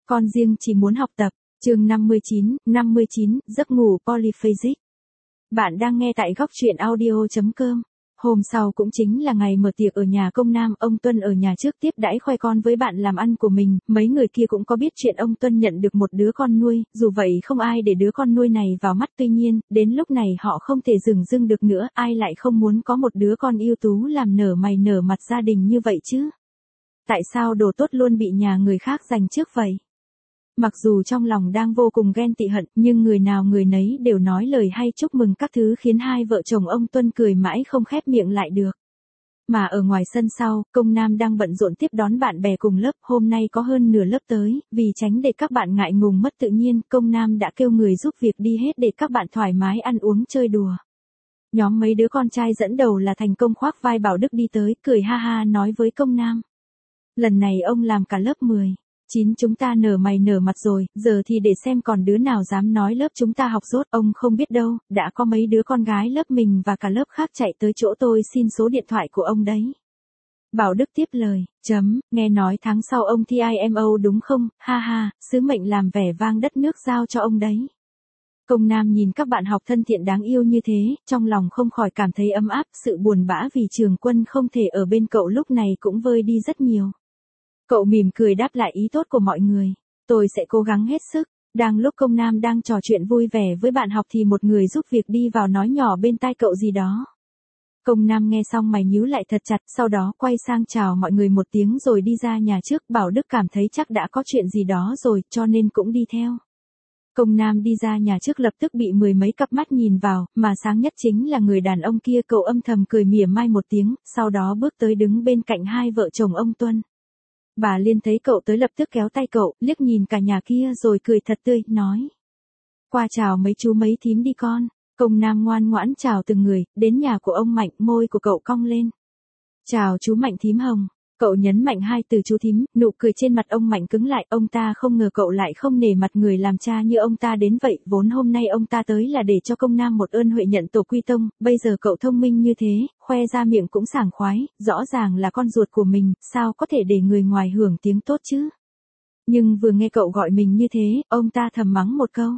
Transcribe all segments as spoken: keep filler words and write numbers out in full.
Con riêng chỉ muốn học tập. Chương năm mươi chín, năm mươi chín, giấc ngủ polyphasic. Bạn đang nghe tại góc truyện audio chấm com. Hôm sau cũng chính là ngày mở tiệc ở nhà công Nam, ông Tuân ở nhà trước tiếp đãi khoe con với bạn làm ăn của mình, mấy người kia cũng có biết chuyện ông Tuân nhận được một đứa con nuôi, dù vậy không ai để đứa con nuôi này vào mắt, tuy nhiên, đến lúc này họ không thể dừng dưng được nữa, ai lại không muốn có một đứa con ưu tú làm nở mày nở mặt gia đình như vậy chứ? Tại sao đồ tốt luôn bị nhà người khác giành trước vậy? Mặc dù trong lòng đang vô cùng ghen tị hận, nhưng người nào người nấy đều nói lời hay chúc mừng các thứ khiến hai vợ chồng ông Tuân cười mãi không khép miệng lại được. Mà ở ngoài sân sau, công Nam đang bận rộn tiếp đón bạn bè cùng lớp, hôm nay có hơn nửa lớp tới, vì tránh để các bạn ngại ngùng mất tự nhiên, công Nam đã kêu người giúp việc đi hết để các bạn thoải mái ăn uống chơi đùa. Nhóm mấy đứa con trai dẫn đầu là Thành Công khoác vai Bảo Đức đi tới, cười ha ha nói với công Nam. Lần này ông làm cả lớp mười. Chín chúng ta nở mày nở mặt rồi, giờ thì để xem còn đứa nào dám nói lớp chúng ta học dốt, ông không biết đâu, đã có mấy đứa con gái lớp mình và cả lớp khác chạy tới chỗ tôi xin số điện thoại của ông đấy. Bảo Đức tiếp lời, chấm, nghe nói tháng sau ông thi I M O đúng không, ha ha, sứ mệnh làm vẻ vang đất nước giao cho ông đấy. Công Nam nhìn các bạn học thân thiện đáng yêu như thế, trong lòng không khỏi cảm thấy ấm áp, sự buồn bã vì Trường Quân không thể ở bên cậu lúc này cũng vơi đi rất nhiều. Cậu mỉm cười đáp lại ý tốt của mọi người. Tôi sẽ cố gắng hết sức. Đang lúc công Nam đang trò chuyện vui vẻ với bạn học thì một người giúp việc đi vào nói nhỏ bên tai cậu gì đó. Công Nam nghe xong mày nhíu lại thật chặt, sau đó quay sang chào mọi người một tiếng rồi đi ra nhà trước. Bảo Đức cảm thấy chắc đã có chuyện gì đó rồi, cho nên cũng đi theo. Công Nam đi ra nhà trước lập tức bị mười mấy cặp mắt nhìn vào, mà sáng nhất chính là người đàn ông kia. Cậu âm thầm cười mỉa mai một tiếng, sau đó bước tới đứng bên cạnh hai vợ chồng ông Tuân. Bà Liên thấy cậu tới lập tức kéo tay cậu, liếc nhìn cả nhà kia rồi cười thật tươi, nói. Qua chào mấy chú mấy thím đi con. Công Nam ngoan ngoãn chào từng người, đến nhà của ông Mạnh, môi của cậu cong lên. Chào chú Mạnh thím Hồng. Cậu nhấn mạnh hai từ chú thím, nụ cười trên mặt ông Mạnh cứng lại, ông ta không ngờ cậu lại không nể mặt người làm cha như ông ta đến vậy, vốn hôm nay ông ta tới là để cho công Nam một ơn huệ nhận tổ quy tông, bây giờ cậu thông minh như thế, khoe ra miệng cũng sảng khoái, rõ ràng là con ruột của mình, sao có thể để người ngoài hưởng tiếng tốt chứ. Nhưng vừa nghe cậu gọi mình như thế, ông ta thầm mắng một câu.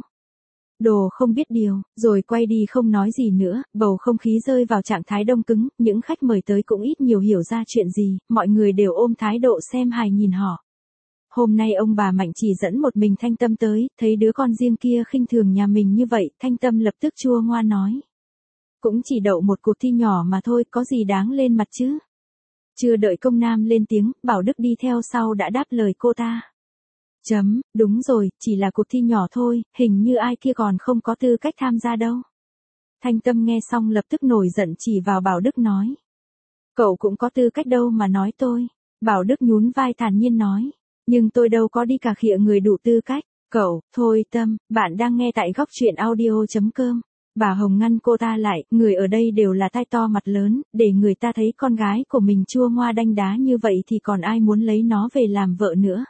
Đồ không biết điều, rồi quay đi không nói gì nữa, bầu không khí rơi vào trạng thái đông cứng, những khách mời tới cũng ít nhiều hiểu ra chuyện gì, mọi người đều ôm thái độ xem hài nhìn họ. Hôm nay ông bà Mạnh chỉ dẫn một mình Thanh Tâm tới, thấy đứa con riêng kia khinh thường nhà mình như vậy, Thanh Tâm lập tức chua ngoa nói. Cũng chỉ đậu một cuộc thi nhỏ mà thôi, có gì đáng lên mặt chứ. Chưa đợi công Nam lên tiếng, Bảo Đức đi theo sau đã đáp lời cô ta. Chấm, đúng rồi, chỉ là cuộc thi nhỏ thôi, hình như ai kia còn không có tư cách tham gia đâu. Thanh Tâm nghe xong lập tức nổi giận chỉ vào Bảo Đức nói. Cậu cũng có tư cách đâu mà nói tôi. Bảo Đức nhún vai thản nhiên nói. Nhưng tôi đâu có đi cà khịa người đủ tư cách. Cậu, thôi Tâm, bạn đang nghe tại góc truyện audio chấm com. Bà Hồng ngăn cô ta lại, người ở đây đều là tai to mặt lớn, để người ta thấy con gái của mình chua ngoa đanh đá như vậy thì còn ai muốn lấy nó về làm vợ nữa.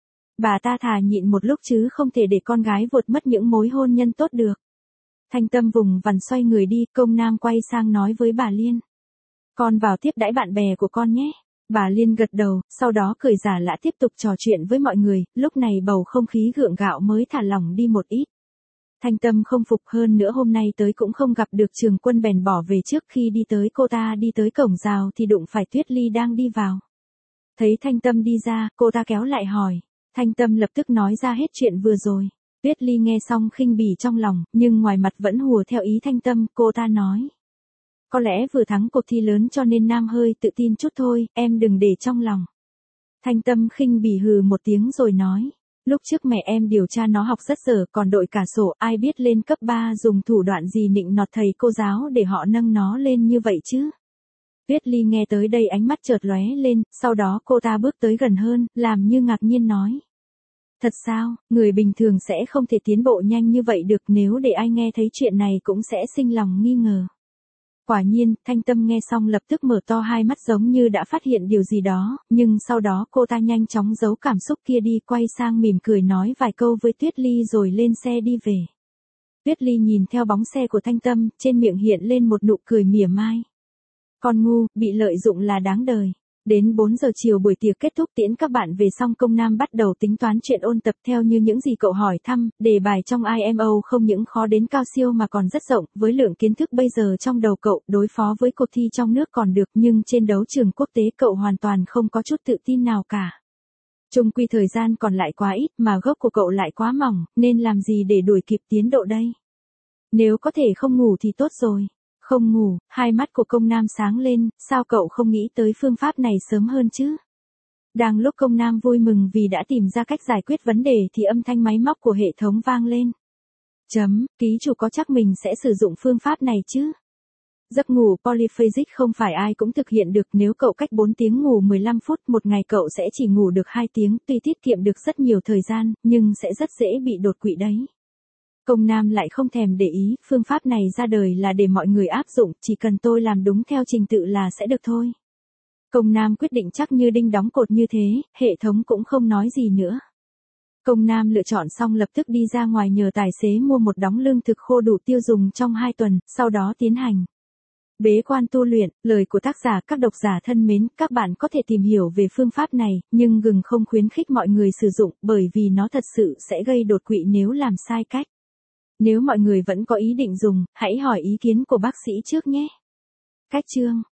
Bà ta thà nhịn một lúc chứ không thể để con gái vụt mất những mối hôn nhân tốt được. Thanh Tâm vùng vằng xoay người đi, công Nam quay sang nói với bà Liên. Con vào tiếp đãi bạn bè của con nhé. Bà Liên gật đầu, sau đó cười giả lạ tiếp tục trò chuyện với mọi người, lúc này bầu không khí gượng gạo mới thả lỏng đi một ít. Thanh Tâm không phục hơn nữa hôm nay tới cũng không gặp được Trường Quân bèn bỏ về trước khi đi tới cô ta đi tới cổng rào thì đụng phải Tuyết Ly đang đi vào. Thấy Thanh Tâm đi ra, cô ta kéo lại hỏi. Thanh Tâm lập tức nói ra hết chuyện vừa rồi. Tuyết Ly nghe xong khinh bỉ trong lòng, nhưng ngoài mặt vẫn hùa theo ý Thanh Tâm, cô ta nói. Có lẽ vừa thắng cuộc thi lớn cho nên Nam hơi tự tin chút thôi, em đừng để trong lòng. Thanh Tâm khinh bỉ hừ một tiếng rồi nói. Lúc trước mẹ em điều tra nó học rất dở, còn đội cả sổ, ai biết lên cấp ba dùng thủ đoạn gì nịnh nọt thầy cô giáo để họ nâng nó lên như vậy chứ. Tuyết Ly nghe tới đây ánh mắt chợt lóe lên, sau đó cô ta bước tới gần hơn, làm như ngạc nhiên nói. Thật sao, người bình thường sẽ không thể tiến bộ nhanh như vậy được, nếu để ai nghe thấy chuyện này cũng sẽ sinh lòng nghi ngờ. Quả nhiên, Thanh Tâm nghe xong lập tức mở to hai mắt giống như đã phát hiện điều gì đó, nhưng sau đó cô ta nhanh chóng giấu cảm xúc kia đi, quay sang mỉm cười nói vài câu với Tuyết Ly rồi lên xe đi về. Tuyết Ly nhìn theo bóng xe của Thanh Tâm, trên miệng hiện lên một nụ cười mỉa mai. Con ngu, bị lợi dụng là đáng đời. Đến bốn giờ chiều buổi tiệc kết thúc tiễn các bạn về xong công nam bắt đầu tính toán chuyện ôn tập theo như những gì cậu hỏi thăm, đề bài trong i em o không những khó đến cao siêu mà còn rất rộng, với lượng kiến thức bây giờ trong đầu cậu, đối phó với cuộc thi trong nước còn được nhưng trên đấu trường quốc tế cậu hoàn toàn không có chút tự tin nào cả. Chung quy thời gian còn lại quá ít mà gốc của cậu lại quá mỏng, nên làm gì để đuổi kịp tiến độ đây? Nếu có thể không ngủ thì tốt rồi. Không ngủ, hai mắt của công nam sáng lên, sao cậu không nghĩ tới phương pháp này sớm hơn chứ? Đang lúc công nam vui mừng vì đã tìm ra cách giải quyết vấn đề thì âm thanh máy móc của hệ thống vang lên. Chấm, ký chủ có chắc mình sẽ sử dụng phương pháp này chứ? Giấc ngủ polyphasic không phải ai cũng thực hiện được, nếu cậu cách bốn tiếng ngủ mười lăm phút một ngày cậu sẽ chỉ ngủ được hai tiếng, tuy tiết kiệm được rất nhiều thời gian, nhưng sẽ rất dễ bị đột quỵ đấy. Công nam lại không thèm để ý, phương pháp này ra đời là để mọi người áp dụng, chỉ cần tôi làm đúng theo trình tự là sẽ được thôi. Công nam quyết định chắc như đinh đóng cột như thế, hệ thống cũng không nói gì nữa. Công nam lựa chọn xong lập tức đi ra ngoài nhờ tài xế mua một đống lương thực khô đủ tiêu dùng trong hai tuần, sau đó tiến hành bế quan tu luyện. Lời của tác giả. Các độc giả thân mến, các bạn có thể tìm hiểu về phương pháp này, nhưng gừng không khuyến khích mọi người sử dụng bởi vì nó thật sự sẽ gây đột quỵ nếu làm sai cách. Nếu mọi người vẫn có ý định dùng, hãy hỏi ý kiến của bác sĩ trước nhé. Cách chương